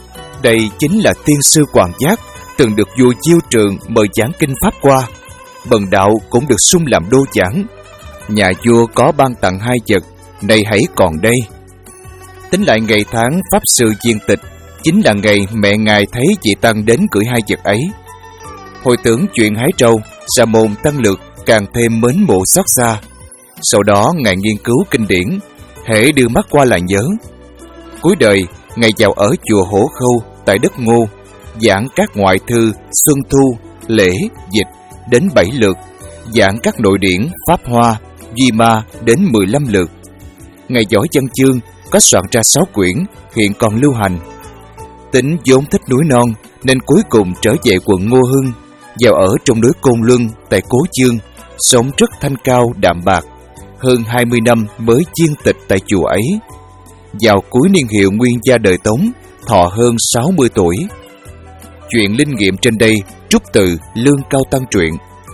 đây chính là tiên sư Quản Giác, từng được vua Diêu Trường mời giảng kinh pháp qua. Bần đạo cũng được sung làm đô giảng. Nhà vua có ban tặng hai vật, nay hãy còn đây. Tính lại ngày tháng pháp sư viên tịch, chính là ngày mẹ ngài thấy chị Tăng đến gửi hai vật ấy. Hồi tưởng chuyện hái trâu, Sa môn Tăng Lược càng thêm mến mộ xót xa. Sau đó ngài nghiên cứu kinh điển, hễ đưa mắt qua là nhớ. Cuối đời, ngài vào ở chùa Hổ Khâu tại đất Ngô, giảng các ngoại thư Xuân Thu, Lễ, Dịch đến bảy lượt, giảng các nội điển Pháp Hoa, Duy Ma đến mười lăm lượt. Ngài giỏi văn chương, có soạn ra sáu quyển, hiện còn lưu hành. Tính vốn thích núi non nên cuối cùng trở về quận Ngô Hưng, vào ở trong núi Côn Luân tại Cố Chương, sống rất thanh cao đạm bạc. Hơn hai mươi năm mới viên tịch tại chùa ấy. Vào cuối niên hiệu nguyên gia đời Tống, thọ hơn sáu mươi tuổi. Chuyện linh nghiệm trên đây trút từ Lương Cao Tăng truyện.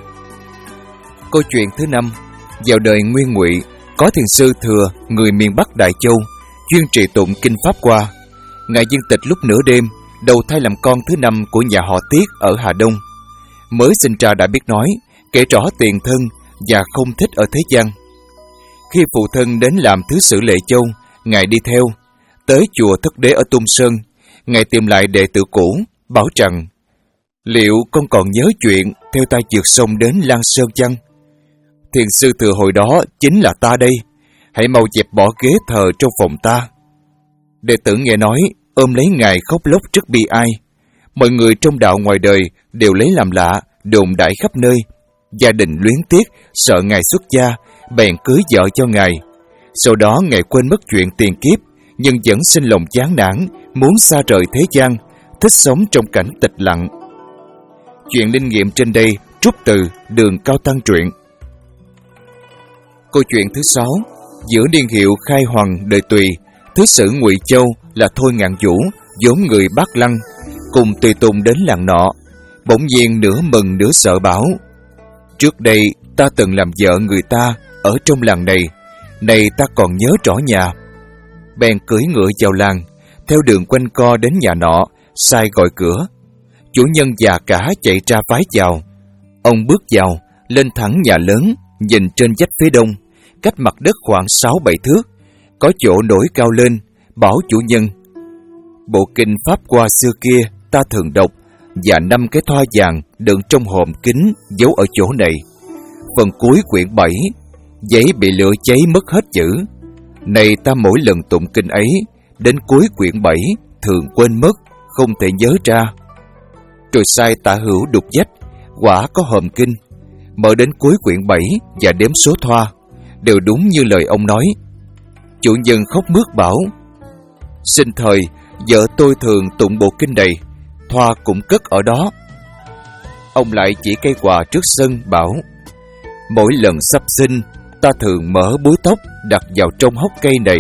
Câu chuyện thứ năm. Vào đời Nguyên Ngụy, có thiền sư Thừa, người miền Bắc Đại Châu, chuyên trì tụng kinh pháp qua. Ngài viên tịch lúc nửa đêm, đầu thai làm con thứ năm của nhà họ Tiết ở Hà Đông. Mới sinh ra đã biết nói, kể rõ tiền thân và không thích ở thế gian. Khi phụ thân đến làm thứ sử Lệ Châu, ngài đi theo. Tới chùa Thất Đế ở Tung Sơn, ngài tìm lại đệ tử cũ, bảo rằng: liệu con còn nhớ chuyện theo ta vượt sông đến Lan Sơn chăng? Thiền sư Thừa hồi đó chính là ta đây, hãy mau dẹp bỏ ghế thờ trong phòng ta. Đệ tử nghe nói, ôm lấy ngài khóc lóc rất bi ai. Mọi người trong đạo ngoài đời đều lấy làm lạ, đồn đại khắp nơi. Gia đình luyến tiếc, sợ ngài xuất gia, bèn cưới vợ cho ngài. Sau đó ngài quên mất chuyện tiền kiếp, nhưng vẫn sinh lòng chán nản, muốn xa rời thế gian, thích sống trong cảnh tịch lặng. Chuyện linh nghiệm trên đây trút từ Đường Cao Tăng truyện. Câu chuyện thứ sáu. Giữa niên hiệu khai hoàng đời Tùy, thứ sử Ngụy Châu là Thôi Ngạn Vũ, vốn người Bát Lăng, cùng tùy tùng đến làng nọ. Bỗng nhiên nửa mừng nửa sợ bảo: trước đây ta từng làm vợ người ta ở trong làng này, này ta còn nhớ rõ nhà. Bèn cưỡi ngựa vào làng, theo đường quanh co đến nhà nọ, sai gọi cửa. Chủ nhân già cả chạy ra vái chào. Ông bước vào, lên thẳng nhà lớn, nhìn trên vách phía đông, cách mặt đất khoảng sáu bảy thước, có chỗ nổi cao lên, bảo chủ nhân: bộ kinh pháp qua xưa kia ta thường đọc, và năm cái thoa vàng đựng trong hòm kính giấu ở chỗ này. Phần cuối quyển bảy, giấy bị lửa cháy mất hết chữ. Này ta mỗi lần tụng kinh ấy, đến cuối quyển bảy thường quên mất, không thể nhớ ra. Rồi sai Tả Hữu đục vách, quả có hòm kinh. Mở đến cuối quyển bảy và đếm số thoa, đều đúng như lời ông nói. Chủ nhân khóc mướt bảo: sinh thời vợ tôi thường tụng bộ kinh này, thoa cũng cất ở đó. Ông lại chỉ cây quà trước sân bảo: mỗi lần sắp sinh, ta thường mở búi tóc đặt vào trong hốc cây này.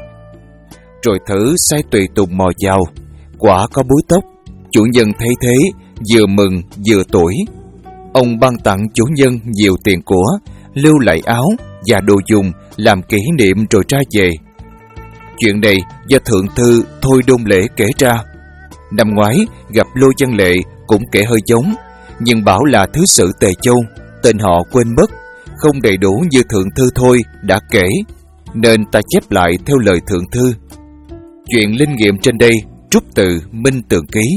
Rồi thử sai tùy tùng mò vào, quả có búi tóc. Chủ nhân thấy thế, vừa mừng vừa tủi. Ông ban tặng chủ nhân nhiều tiền của, lưu lại áo và đồ dùng làm kỷ niệm rồi ra về. Chuyện này do thượng thư Thôi Đôn Lễ kể ra. Năm ngoái gặp Lô Văn Lệ cũng kể hơi giống, nhưng bảo là thứ sử Tề Châu, tên họ quên mất, không đầy đủ như thượng thư Thôi đã kể, nên ta chép lại theo lời thượng thư. Chuyện linh nghiệm trên đây trút từ Minh Tường Ký.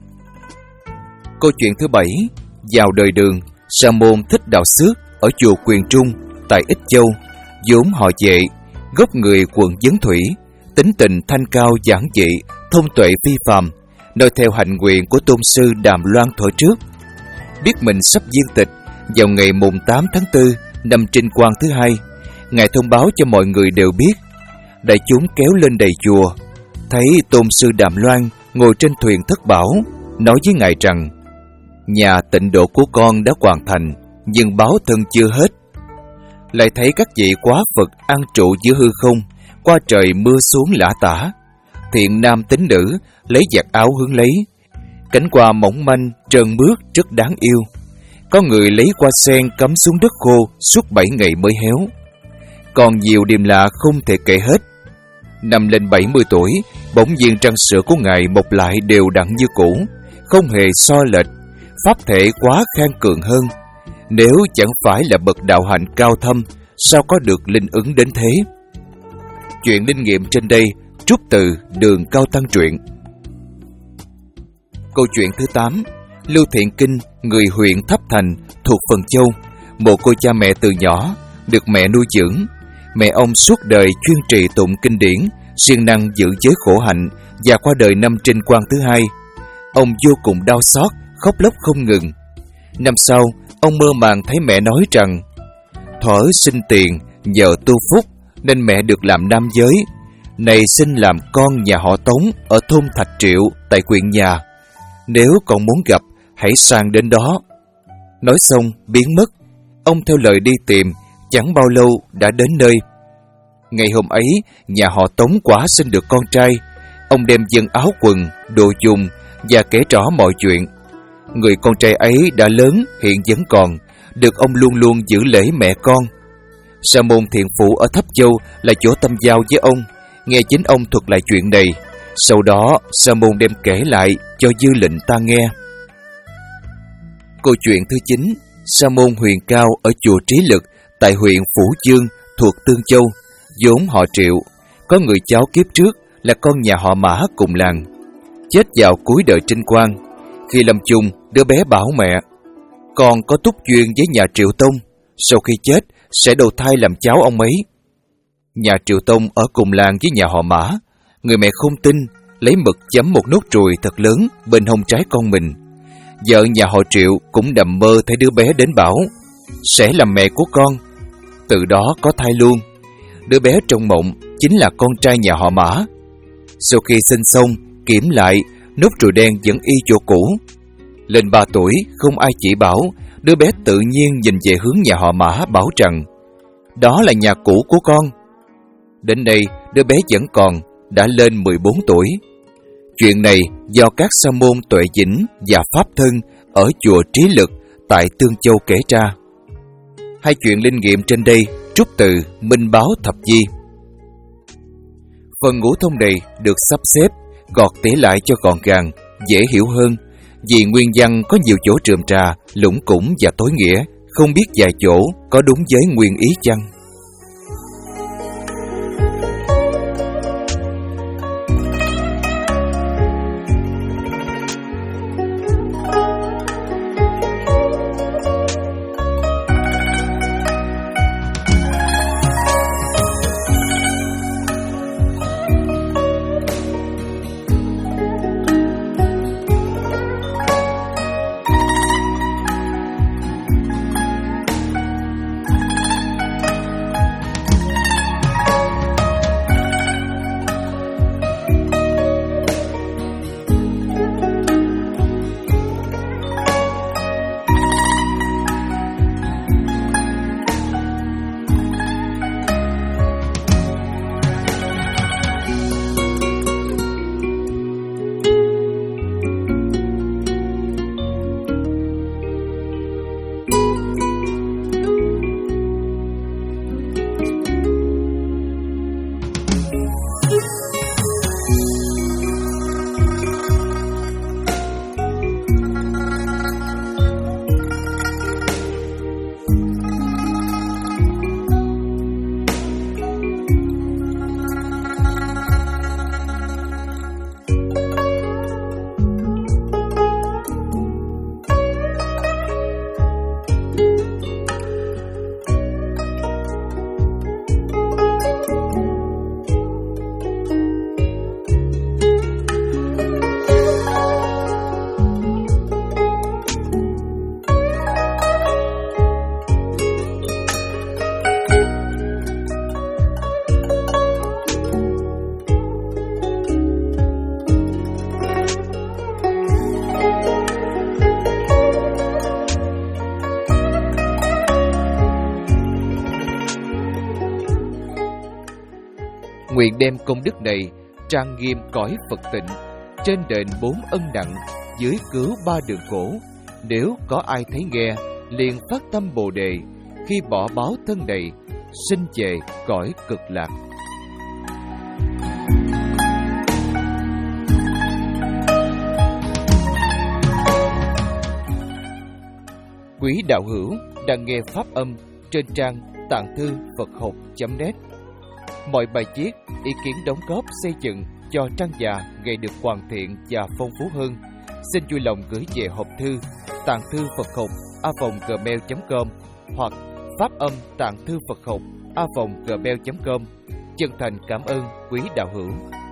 Câu chuyện thứ bảy. Vào đời Đường, Sa môn Thích Đạo Xước ở chùa Quyền Trung tại Ích Châu, vốn họ Vệ, gốc người quận Vấn Thủy, tính tình thanh cao giản dị, thông tuệ phi phàm, noi theo hạnh nguyện của tôn sư Đàm Loan thuở trước. Biết mình sắp viên tịch, vào ngày mùng tám tháng tư năm Trinh Quang thứ hai, ngài thông báo cho mọi người đều biết. Đại chúng kéo lên đầy chùa, thấy tôn sư Đàm Loan ngồi trên thuyền thất bảo, nói với ngài rằng: nhà tịnh độ của con đã hoàn thành, nhưng báo thân chưa hết. Lại thấy các vị quá Phật an trụ giữa hư không, qua trời mưa xuống lã tả. Thiện nam tín nữ lấy vạt áo hướng lấy, cánh hoa mỏng manh trơn mướt rất đáng yêu. Có người lấy hoa sen cắm xuống đất khô suốt bảy ngày mới héo. Còn nhiều điềm lạ không thể kể hết. Năm lên bảy mươi tuổi, Bỗng nhiên trăng sữa của Ngài mọc lại đều đặn như cũ, không hề so lệch, pháp thể quá khen cường hơn. Nếu chẳng phải là bậc đạo hạnh cao thâm, sao có được linh ứng đến thế? Chuyện linh nghiệm trên đây trút từ Đường Cao Tăng truyện. Câu chuyện thứ tám. Lưu Thiện Kinh, người huyện Thấp Thành thuộc Phần Châu, một cô cha mẹ từ nhỏ, được mẹ nuôi dưỡng. Mẹ ông suốt đời chuyên trì tụng kinh điển, siêng năng giữ giới khổ hạnh và qua đời năm Trinh Quang thứ hai. Ông vô cùng đau xót, khóc lóc không ngừng. Năm sau, ông mơ màng thấy mẹ nói rằng: thuở sinh tiền nhờ tu phúc nên mẹ được làm nam giới, này xin làm con nhà họ Tống ở thôn Thạch Triệu tại huyện nhà. Nếu còn muốn gặp, hãy sang đến đó. Nói xong biến mất. Ông theo lời đi tìm, chẳng bao lâu đã đến nơi. Ngày hôm ấy, nhà họ Tống quả sinh được con trai. Ông đem dâng áo quần, đồ dùng và kể rõ mọi chuyện. Người con trai ấy đã lớn, hiện vẫn còn, được ông luôn luôn giữ lễ mẹ con. Sa môn Thiện Phụ ở Thấp Châu là chỗ tâm giao với ông, nghe chính ông thuật lại chuyện này. Sau đó, Sa môn đem kể lại cho dư lệnh ta nghe. Câu chuyện thứ chín. Sa môn Huyền Cao ở chùa Trí Lực tại huyện Phủ Dương thuộc Tương Châu, vốn họ Triệu, có người cháu kiếp trước là con nhà họ Mã cùng làng, chết vào cuối đời Trinh Quang. Khi lâm chung, đứa bé bảo mẹ: con có túc duyên với nhà Triệu Tông, sau khi chết sẽ đầu thai làm cháu ông ấy. Nhà Triệu Tông ở cùng làng với nhà họ Mã. Người mẹ không tin, lấy mực chấm một nốt ruồi thật lớn bên hông trái con mình. Vợ nhà họ Triệu cũng đầm mơ thấy đứa bé đến bảo sẽ làm mẹ của con. Từ đó có thai luôn. Đứa bé trong mộng chính là con trai nhà họ Mã. Sau khi sinh xong, kiểm lại, nốt ruồi đen vẫn y chỗ cũ. Lên ba tuổi, không ai chỉ bảo, đứa bé tự nhiên nhìn về hướng nhà họ Mã bảo rằng: đó là nhà cũ của con. Đến đây, đứa bé vẫn còn, đã lên mười bốn tuổi. Chuyện này do các sa môn Tuệ Dĩnh và Pháp Thân ở chùa Trí Lực tại Tương Châu kể ra. Hai chuyện linh nghiệm trên đây trút từ Minh Báo Thập Di. Phần ngũ thông này được sắp xếp, gọt tỉa lại cho gọn gàng, dễ hiểu hơn, vì nguyên văn có nhiều chỗ rườm rà, lủng củng và tối nghĩa, không biết vài chỗ có đúng với nguyên ý chăng. Nguyện đem công đức này trang nghiêm cõi Phật tịnh, trên đền bốn ân nặng, dưới cứu ba đường khổ. Nếu có ai thấy nghe, liền phát tâm Bồ Đề, khi bỏ báo thân này, sinh về cõi cực lạc. Quý đạo hữu đang nghe pháp âm trên trang tạng thư Phật học chấm net. Mọi bài viết, ý kiến đóng góp xây dựng cho trang già ngày được hoàn thiện và phong phú hơn, xin vui lòng gửi về hộp thư tạng thư Phật học a còng gmail chấm com hoặc pháp âm tạng thư Phật học a còng gmail chấm com. Chân thành cảm ơn quý đạo hữu.